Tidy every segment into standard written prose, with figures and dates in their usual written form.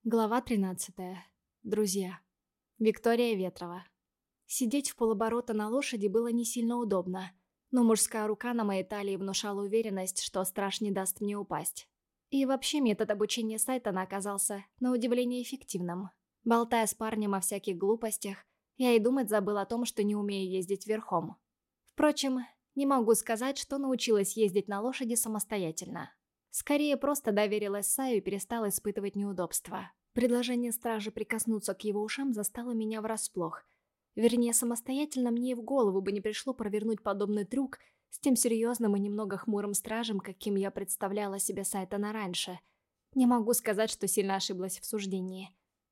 Глава 13. Друзья. Виктория Ветрова. Сидеть в полоборота на лошади было не сильно удобно, но мужская рука на моей талии внушала уверенность, что страж не даст мне упасть. И вообще метод обучения Сайтона оказался, на удивление, эффективным. Болтая с парнем о всяких глупостях, я и думать забыл о том, что не умею ездить верхом. Впрочем, не могу сказать, что научилась ездить на лошади самостоятельно. Скорее, просто доверилась Саю и перестала испытывать неудобства. Предложение стражи прикоснуться к его ушам застало меня врасплох. Вернее, самостоятельно мне и в голову бы не пришло провернуть подобный трюк с тем серьезным и немного хмурым стражем, каким я представляла себе Сайтона раньше. Не могу сказать, что сильно ошиблась в суждении.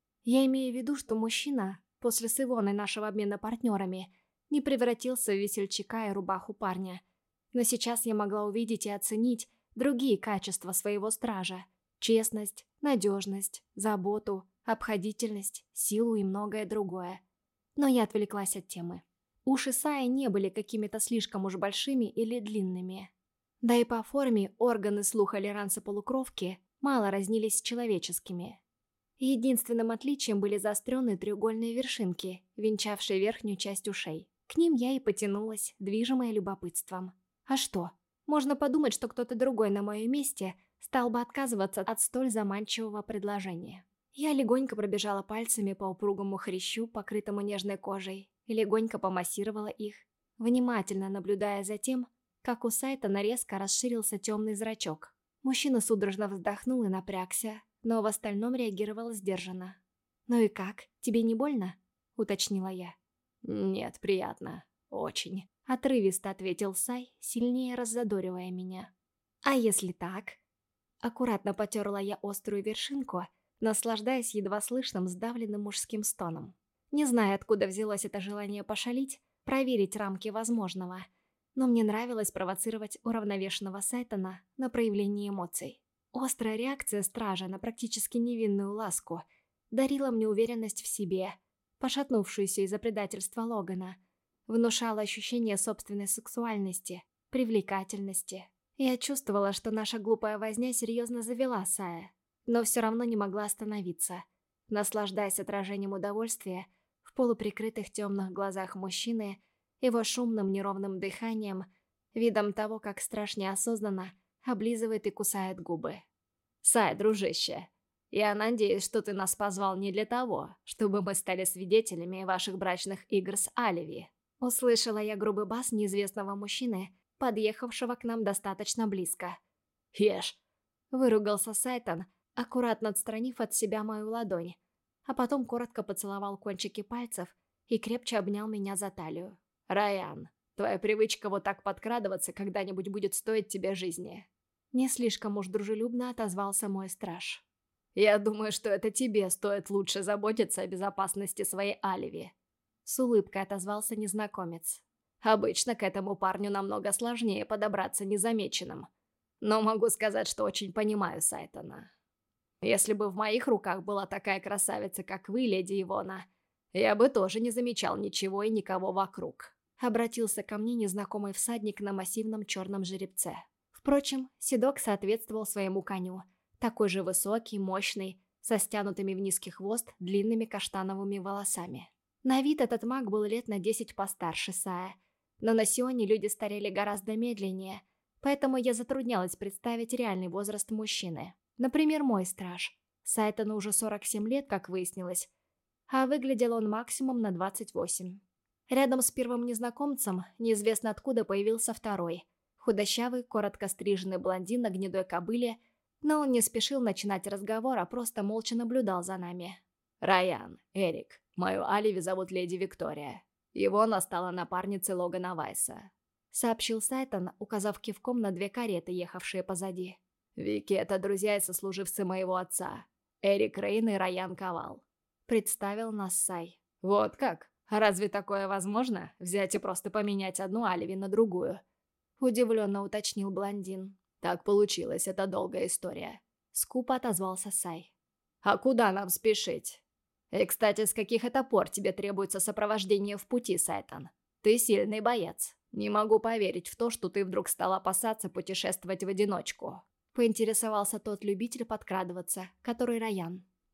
Я имею в виду, что мужчина, после с Ивоной нашего обмена партнерами, не превратился в весельчака и рубаху парня. Но сейчас я могла увидеть и оценить другие качества своего стража: честность, надежность, заботу, обходительность, силу и многое другое. Но я отвлеклась от темы. Уши Саи не были какими-то слишком уж большими или длинными. Да и по форме органы слуха лиранца-полукровки мало разнились с человеческими. Единственным отличием были заостренные треугольные вершинки, венчавшие верхнюю часть ушей. К ним я и потянулась, движимая любопытством. А что? Можно подумать, что кто-то другой на моем месте стал бы отказываться от столь заманчивого предложения. Я легонько пробежала пальцами по упругому хрящу, покрытому нежной кожей, и легонько помассировала их, внимательно наблюдая за тем, как у Сайтона резко расширился темный зрачок. Мужчина судорожно вздохнул и напрягся, но в остальном реагировал сдержанно. «Ну и как? Тебе не больно?» — уточнила я. «Нет, приятно. Очень», — отрывисто ответил Сай, сильнее раззадоривая меня. «А если так?» Аккуратно потерла я острую вершинку, наслаждаясь едва слышным сдавленным мужским стоном. Не знаю, откуда взялось это желание пошалить, проверить рамки возможного, но мне нравилось провоцировать уравновешенного Сайтона на проявление эмоций. Острая реакция стража на практически невинную ласку дарила мне уверенность в себе, пошатнувшуюся из-за предательства Логана, внушала ощущение собственной сексуальности, привлекательности. Я чувствовала, что наша глупая возня серьезно завела Сая, но все равно не могла остановиться, наслаждаясь отражением удовольствия в полуприкрытых темных глазах мужчины, его шумным неровным дыханием, видом того, как страж неосознанно облизывает и кусает губы. «Сай, дружище, я надеюсь, что ты нас позвал не для того, чтобы мы стали свидетелями ваших брачных игр с Аливи». Услышала я грубый бас неизвестного мужчины, подъехавшего к нам достаточно близко. «Ешь!» — выругался Сайтон, аккуратно отстранив от себя мою ладонь, а потом коротко поцеловал кончики пальцев и крепче обнял меня за талию. «Райан, твоя привычка вот так подкрадываться когда-нибудь будет стоить тебе жизни». Не слишком уж дружелюбно отозвался мой страж. «Я думаю, что это тебе стоит лучше заботиться о безопасности своей Аливи», — с улыбкой отозвался незнакомец. «Обычно к этому парню намного сложнее подобраться незамеченным. Но могу сказать, что очень понимаю Сайтона. Если бы в моих руках была такая красавица, как вы, леди Ивона, я бы тоже не замечал ничего и никого вокруг». Обратился ко мне незнакомый всадник на массивном черном жеребце. Впрочем, седок соответствовал своему коню. Такой же высокий, мощный, со стянутыми в низкий хвост длинными каштановыми волосами. На вид этот маг был лет на 10 постарше Сая, но на Сионе люди старели гораздо медленнее, поэтому я затруднялась представить реальный возраст мужчины. Например, мой страж. Сайтону уже 47 лет, как выяснилось, а выглядел он максимум на 28. Рядом с первым незнакомцем неизвестно откуда появился второй. Худощавый, коротко стриженный блондин на гнедой кобыле, но он не спешил начинать разговор, а просто молча наблюдал за нами. «Райан, Эрик, мою Аливи зовут леди Виктория. Ивона стала напарницей Логана Вайса», — сообщил Сайтон, указав кивком на 2 кареты, ехавшие позади. «Вики — это друзья и сослуживцы моего отца. Эрик Рейн и Райан Ковал», — представил нас Сай. «Вот как? А разве такое возможно? Взять и просто поменять одну Аливи на другую?» — удивленно уточнил блондин. «Так получилось, это долгая история», — скупо отозвался Сай. «А куда нам спешить? И, кстати, с каких это пор тебе требуется сопровождение в пути, Сайтон? Ты сильный боец. Не могу поверить в то, что ты вдруг стал опасаться путешествовать в одиночку», — поинтересовался тот любитель подкрадываться, который Райан.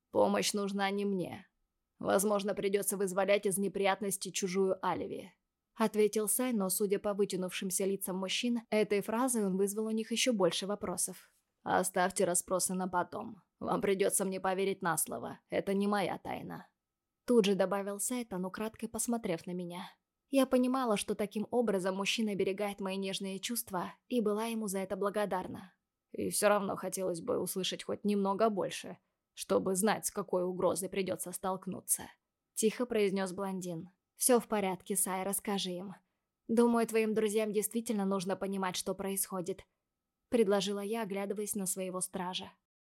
Помощь нужна не мне. Возможно, придется вызволять из неприятностей чужую Аливи», — ответил Сай, но, судя по вытянувшимся лицам мужчин, этой фразой он вызвал у них еще больше вопросов. «Оставьте расспросы на потом. Вам придется мне поверить на слово. Это не моя тайна». Тут же добавил Сайтан, украдкой посмотрев на меня. Я понимала, что таким образом мужчина оберегает мои нежные чувства, и была ему за это благодарна. «И все равно хотелось бы услышать хоть немного больше, чтобы знать, с какой угрозой придется столкнуться», — тихо произнес блондин. «Все в порядке, Сай, расскажи им. Думаю, твоим друзьям действительно нужно понимать, что происходит», — предложила я, оглядываясь на своего стража.